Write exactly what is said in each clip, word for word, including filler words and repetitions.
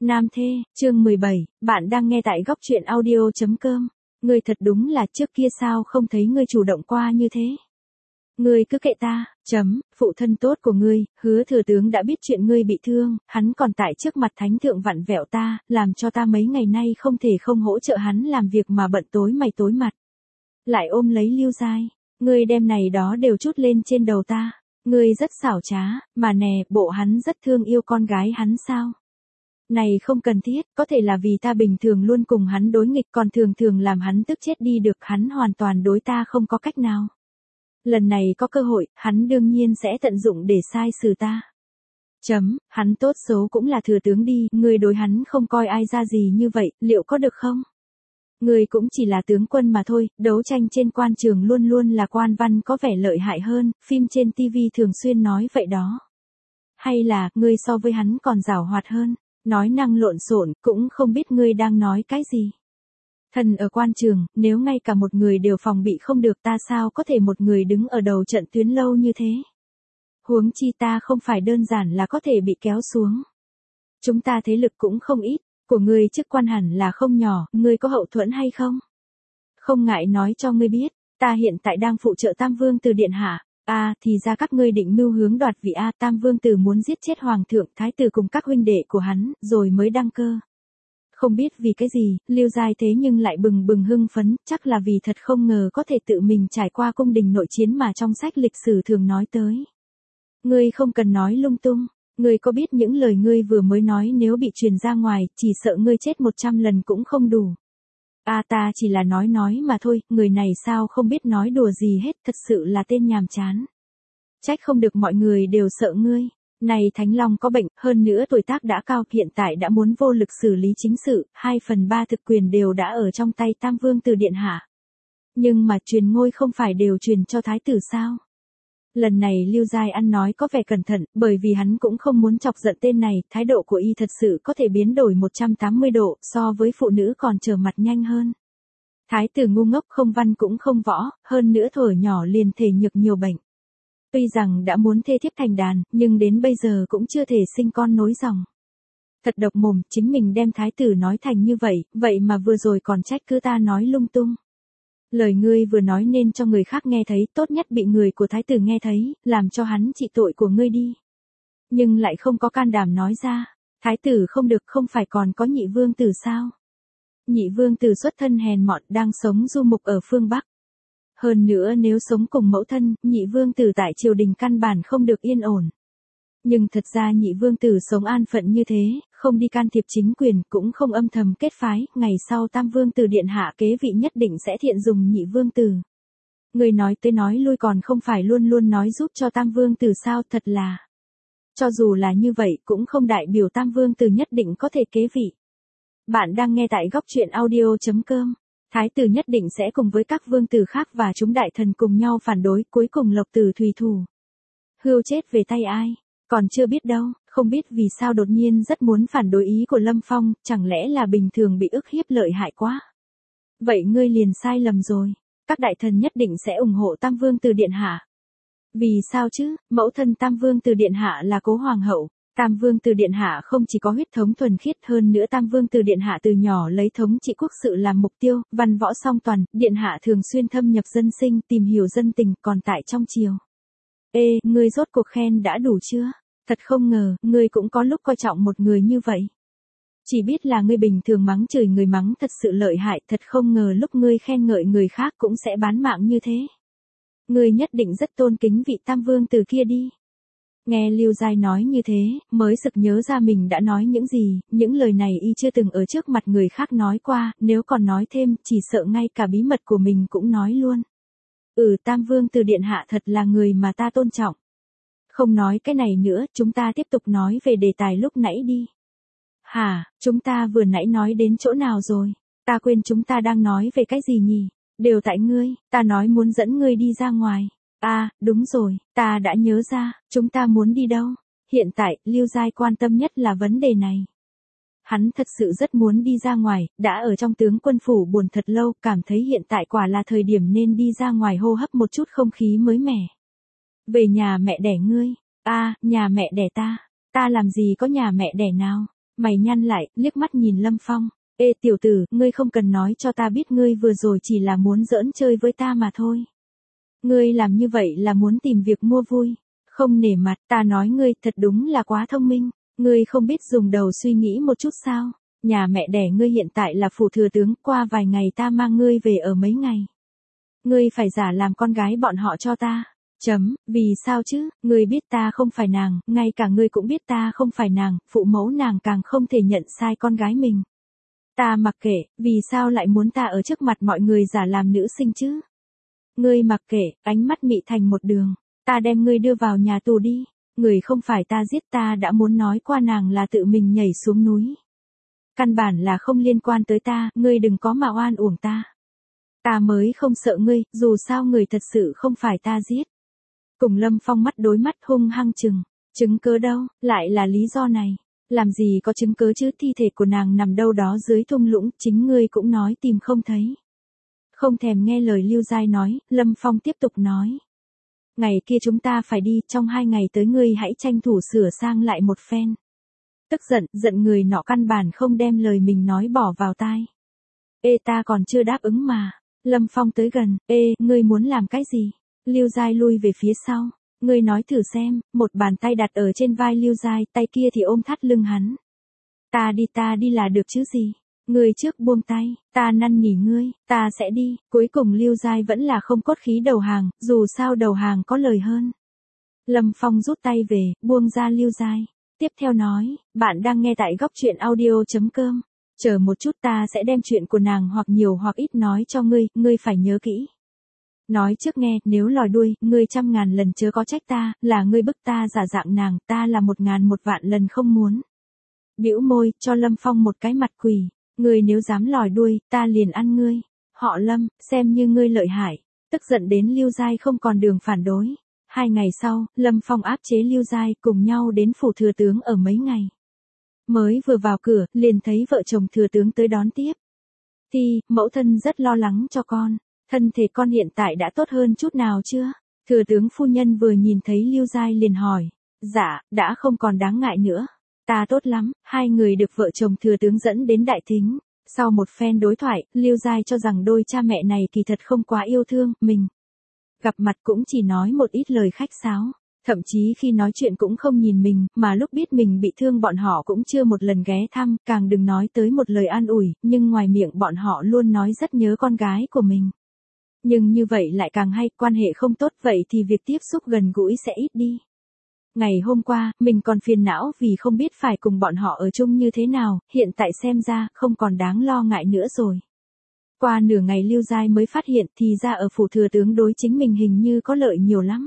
Nam thê, chương mười bảy, bạn đang nghe tại góc truyện audio chấm com. Ngươi thật đúng là trước kia sao không thấy ngươi chủ động qua như thế. Ngươi cứ kệ ta, chấm, phụ thân tốt của ngươi, Hứa thừa tướng đã biết chuyện ngươi bị thương, hắn còn tại trước mặt thánh thượng vặn vẹo ta, làm cho ta mấy ngày nay không thể không hỗ trợ hắn làm việc mà bận tối mày tối mặt. Lại ôm lấy Lưu Giai, ngươi đem này đó đều trút lên trên đầu ta, ngươi rất xảo trá, mà nè, bộ hắn rất thương yêu con gái hắn sao? Này không cần thiết, có thể là vì ta bình thường luôn cùng hắn đối nghịch còn thường thường làm hắn tức chết đi được, hắn hoàn toàn đối ta không có cách nào. Lần này có cơ hội, hắn đương nhiên sẽ tận dụng để sai xử ta. Chấm, hắn tốt xấu cũng là thừa tướng đi, ngươi đối hắn không coi ai ra gì như vậy, liệu có được không? Ngươi cũng chỉ là tướng quân mà thôi, đấu tranh trên quan trường luôn luôn là quan văn có vẻ lợi hại hơn, phim trên tivi thường xuyên nói vậy đó. Hay là, ngươi so với hắn còn giàu hoạt hơn? Nói năng lộn xộn, cũng không biết ngươi đang nói cái gì. Thần ở quan trường, nếu ngay cả một người đều phòng bị không được ta sao có thể một người đứng ở đầu trận tuyến lâu như thế. Huống chi ta không phải đơn giản là có thể bị kéo xuống. Chúng ta thế lực cũng không ít, của ngươi chức quan hẳn là không nhỏ, ngươi có hậu thuẫn hay không? Không ngại nói cho ngươi biết, ta hiện tại đang phụ trợ Tam Vương Tử điện hạ. A, à, thì ra các ngươi định mưu hướng đoạt vị A, Tam Vương Tử muốn giết chết Hoàng thượng, Thái tử cùng các huynh đệ của hắn, rồi mới đăng cơ. Không biết vì cái gì, Lưu Giai thế nhưng lại bừng bừng hưng phấn, chắc là vì thật không ngờ có thể tự mình trải qua cung đình nội chiến mà trong sách lịch sử thường nói tới. Ngươi không cần nói lung tung, ngươi có biết những lời ngươi vừa mới nói nếu bị truyền ra ngoài, chỉ sợ ngươi chết một trăm lần cũng không đủ. A à, ta chỉ là nói nói mà thôi, người này sao không biết nói đùa gì hết, thật sự là tên nhàm chán. Trách không được mọi người đều sợ ngươi. Này Thánh Long có bệnh, hơn nữa tuổi tác đã cao, hiện tại đã muốn vô lực xử lý chính sự, hai phần ba thực quyền đều đã ở trong tay Tam Vương Tử điện hạ. Nhưng mà truyền ngôi không phải đều truyền cho Thái tử sao? Lần này Lưu Giai ăn nói có vẻ cẩn thận, bởi vì hắn cũng không muốn chọc giận tên này, thái độ của y thật sự có thể biến đổi một trăm tám mươi độ, so với phụ nữ còn trở mặt nhanh hơn. Thái tử ngu ngốc không văn cũng không võ, hơn nữa thuở nhỏ liền thể nhược nhiều bệnh. Tuy rằng đã muốn thê thiếp thành đàn, nhưng đến bây giờ cũng chưa thể sinh con nối dòng. Thật độc mồm, chính mình đem thái tử nói thành như vậy, vậy mà vừa rồi còn trách cứ ta nói lung tung. Lời ngươi vừa nói nên cho người khác nghe thấy, tốt nhất bị người của thái tử nghe thấy, làm cho hắn trị tội của ngươi đi. Nhưng lại không có can đảm nói ra, thái tử không được, không phải còn có nhị vương tử sao? Nhị vương tử xuất thân hèn mọn đang sống du mục ở phương Bắc. Hơn nữa nếu sống cùng mẫu thân, nhị vương tử tại triều đình căn bản không được yên ổn. Nhưng thật ra nhị vương tử sống an phận như thế, không đi can thiệp chính quyền, cũng không âm thầm kết phái, ngày sau Tam Vương Tử điện hạ kế vị nhất định sẽ thiện dùng nhị vương tử. Người nói tới nói lui còn không phải luôn luôn nói giúp cho Tam Vương Tử sao, thật là. Cho dù là như vậy cũng không đại biểu Tam Vương Tử nhất định có thể kế vị. Bạn đang nghe tại góc truyện audio chấm com. Thái tử nhất định sẽ cùng với các vương tử khác và chúng đại thần cùng nhau phản đối, cuối cùng Lộc Tử Thùy thủ. Hươu chết về tay ai? Còn chưa biết đâu, không biết vì sao đột nhiên rất muốn phản đối ý của Lâm Phong, chẳng lẽ là bình thường bị ức hiếp lợi hại quá? Vậy ngươi liền sai lầm rồi, các đại thần nhất định sẽ ủng hộ Tam Vương Tử điện hạ. Vì sao chứ, mẫu thân Tam Vương Tử điện hạ là Cố Hoàng hậu. Tam Vương Tử điện hạ không chỉ có huyết thống thuần khiết, hơn nữa Tam Vương Tử điện hạ từ nhỏ lấy thống trị quốc sự làm mục tiêu, văn võ song toàn, điện hạ thường xuyên thâm nhập dân sinh, tìm hiểu dân tình, còn tại trong triều. Ê, ngươi rốt cuộc khen đã đủ chưa? Thật không ngờ, ngươi cũng có lúc coi trọng một người như vậy. Chỉ biết là ngươi bình thường mắng chửi người mắng thật sự lợi hại, thật không ngờ lúc ngươi khen ngợi người khác cũng sẽ bán mạng như thế. Ngươi nhất định rất tôn kính vị Tam Vương Tử kia đi. Nghe Lưu Giai nói như thế, mới sực nhớ ra mình đã nói những gì, những lời này y chưa từng ở trước mặt người khác nói qua, nếu còn nói thêm, chỉ sợ ngay cả bí mật của mình cũng nói luôn. Ừ, Tam Vương Tử điện hạ thật là người mà ta tôn trọng. Không nói cái này nữa, chúng ta tiếp tục nói về đề tài lúc nãy đi. Hả, chúng ta vừa nãy nói đến chỗ nào rồi? Ta quên chúng ta đang nói về cái gì nhỉ? Đều tại ngươi, ta nói muốn dẫn ngươi đi ra ngoài. À, đúng rồi, ta đã nhớ ra, chúng ta muốn đi đâu? Hiện tại, Lưu Giai quan tâm nhất là vấn đề này. Hắn thật sự rất muốn đi ra ngoài, đã ở trong tướng quân phủ buồn thật lâu, cảm thấy hiện tại quả là thời điểm nên đi ra ngoài hô hấp một chút không khí mới mẻ. Về nhà mẹ đẻ ngươi. A, à, nhà mẹ đẻ ta. Ta làm gì có nhà mẹ đẻ nào? Mày nhăn lại, liếc mắt nhìn Lâm Phong. Ê tiểu tử, ngươi không cần nói cho ta biết ngươi vừa rồi chỉ là muốn giỡn chơi với ta mà thôi. Ngươi làm như vậy là muốn tìm việc mua vui. Không nể mặt, ta nói ngươi thật đúng là quá thông minh. Ngươi không biết dùng đầu suy nghĩ một chút sao? Nhà mẹ đẻ ngươi hiện tại là phủ thừa tướng, qua vài ngày ta mang ngươi về ở mấy ngày. Ngươi phải giả làm con gái bọn họ cho ta. Chấm, vì sao chứ, ngươi biết ta không phải nàng, ngay cả ngươi cũng biết ta không phải nàng, phụ mẫu nàng càng không thể nhận sai con gái mình. Ta mặc kệ, vì sao lại muốn ta ở trước mặt mọi người giả làm nữ sinh chứ? Ngươi mặc kệ, ánh mắt mị thành một đường, ta đem ngươi đưa vào nhà tù đi, người không phải ta giết, ta đã muốn nói qua nàng là tự mình nhảy xuống núi. Căn bản là không liên quan tới ta, ngươi đừng có mà oan uổng ta. Ta mới không sợ ngươi, dù sao người thật sự không phải ta giết. Cùng Lâm Phong mắt đối mắt hung hăng chừng, chứng cớ đâu, lại là lý do này. Làm gì có chứng cớ chứ, thi thể của nàng nằm đâu đó dưới thung lũng, chính ngươi cũng nói tìm không thấy. Không thèm nghe lời Lưu Giai nói, Lâm Phong tiếp tục nói. Ngày kia chúng ta phải đi, trong hai ngày tới ngươi hãy tranh thủ sửa sang lại một phen. Tức giận, giận người nọ căn bản không đem lời mình nói bỏ vào tai. Ê ta còn chưa đáp ứng mà. Lâm Phong tới gần, ê, ngươi muốn làm cái gì? Lưu Giai lui về phía sau. Ngươi nói thử xem, một bàn tay đặt ở trên vai Lưu Giai, tay kia thì ôm thắt lưng hắn. Ta đi ta đi là được chứ gì? Ngươi trước buông tay, ta năn nỉ ngươi, ta sẽ đi. Cuối cùng Lưu Giai vẫn là không cốt khí đầu hàng, dù sao đầu hàng có lời hơn. Lâm Phong rút tay về, buông ra Lưu Giai. Tiếp theo nói, bạn đang nghe tại góc truyện audio chấm com. Chờ một chút ta sẽ đem chuyện của nàng hoặc nhiều hoặc ít nói cho ngươi, ngươi phải nhớ kỹ. Nói trước nghe, nếu lòi đuôi, ngươi trăm ngàn lần chớ có trách ta, là ngươi bức ta giả dạng nàng, ta là một ngàn một vạn lần không muốn. Bĩu môi, cho Lâm Phong một cái mặt quỷ, ngươi nếu dám lòi đuôi, ta liền ăn ngươi. Họ Lâm, xem như ngươi lợi hại, tức giận đến Lưu Giai không còn đường phản đối. Hai ngày sau, Lâm Phong áp chế Lưu Giai cùng nhau đến phủ thừa tướng ở mấy ngày. Mới vừa vào cửa, liền thấy vợ chồng thừa tướng tới đón tiếp. Thì, mẫu thân rất lo lắng cho con. Thân thể con hiện tại đã tốt hơn chút nào chưa? Thừa tướng phu nhân vừa nhìn thấy Lưu Giai liền hỏi. Dạ, đã không còn đáng ngại nữa. Ta tốt lắm, hai người được vợ chồng thừa tướng dẫn đến đại thính. Sau một phen đối thoại, Lưu Giai cho rằng đôi cha mẹ này kỳ thật không quá yêu thương mình. Gặp mặt cũng chỉ nói một ít lời khách sáo. Thậm chí khi nói chuyện cũng không nhìn mình, mà lúc biết mình bị thương bọn họ cũng chưa một lần ghé thăm, càng đừng nói tới một lời an ủi, nhưng ngoài miệng bọn họ luôn nói rất nhớ con gái của mình. Nhưng như vậy lại càng hay, quan hệ không tốt vậy thì việc tiếp xúc gần gũi sẽ ít đi. Ngày hôm qua, mình còn phiền não vì không biết phải cùng bọn họ ở chung như thế nào, hiện tại xem ra không còn đáng lo ngại nữa rồi. Qua nửa ngày Lưu Giai mới phát hiện thì ra ở phủ thừa tướng đối chính mình hình như có lợi nhiều lắm.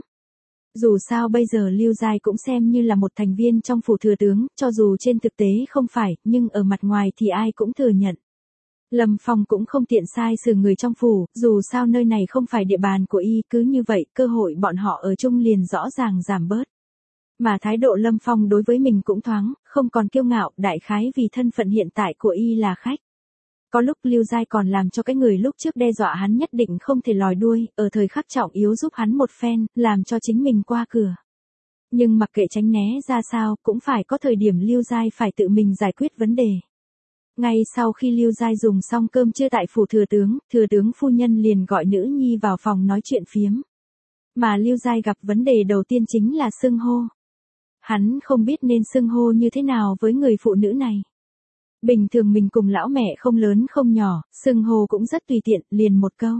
Dù sao bây giờ Lưu Giai cũng xem như là một thành viên trong phủ thừa tướng, cho dù trên thực tế không phải, nhưng ở mặt ngoài thì ai cũng thừa nhận. Lâm Phong cũng không tiện sai xử người trong phủ, dù sao nơi này không phải địa bàn của y, cứ như vậy cơ hội bọn họ ở chung liền rõ ràng giảm bớt. Mà thái độ Lâm Phong đối với mình cũng thoáng, không còn kiêu ngạo, đại khái vì thân phận hiện tại của y là khách. Có lúc Lưu Giai còn làm cho cái người lúc trước đe dọa hắn nhất định không thể lòi đuôi, ở thời khắc trọng yếu giúp hắn một phen, làm cho chính mình qua cửa. Nhưng mặc kệ tránh né ra sao, cũng phải có thời điểm Lưu Giai phải tự mình giải quyết vấn đề. Ngay sau khi Lưu Giai dùng xong cơm trưa tại phủ thừa tướng, thừa tướng phu nhân liền gọi nữ nhi vào phòng nói chuyện phiếm. Mà Lưu Giai gặp vấn đề đầu tiên chính là xưng hô. Hắn không biết nên xưng hô như thế nào với người phụ nữ này. Bình thường mình cùng lão mẹ không lớn không nhỏ, xưng hô cũng rất tùy tiện, liền một câu.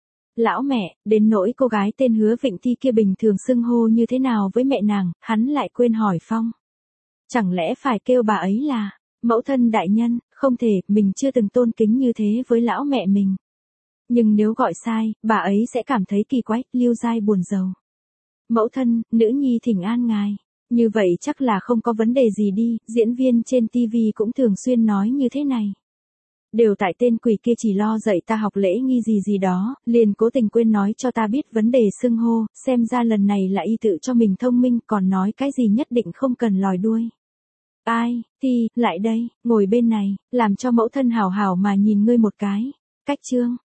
Lão mẹ, đến nỗi cô gái tên Hứa Vịnh Thi kia bình thường xưng hô như thế nào với mẹ nàng, hắn lại quên hỏi Phong. Chẳng lẽ phải kêu bà ấy là, mẫu thân đại nhân, không thể, mình chưa từng tôn kính như thế với lão mẹ mình. Nhưng nếu gọi sai, bà ấy sẽ cảm thấy kỳ quái, Lưu Giai buồn rầu. Mẫu thân, nữ nhi thỉnh an ngài. Như vậy chắc là không có vấn đề gì đi, diễn viên trên ti vi cũng thường xuyên nói như thế này. Đều tại tên quỷ kia chỉ lo dạy ta học lễ nghi gì gì đó, liền cố tình quên nói cho ta biết vấn đề xưng hô, xem ra lần này là y tự cho mình thông minh, còn nói cái gì nhất định không cần lòi đuôi. Ai, Thi, lại đây, ngồi bên này, làm cho mẫu thân hảo hảo mà nhìn ngươi một cái. Cách chương.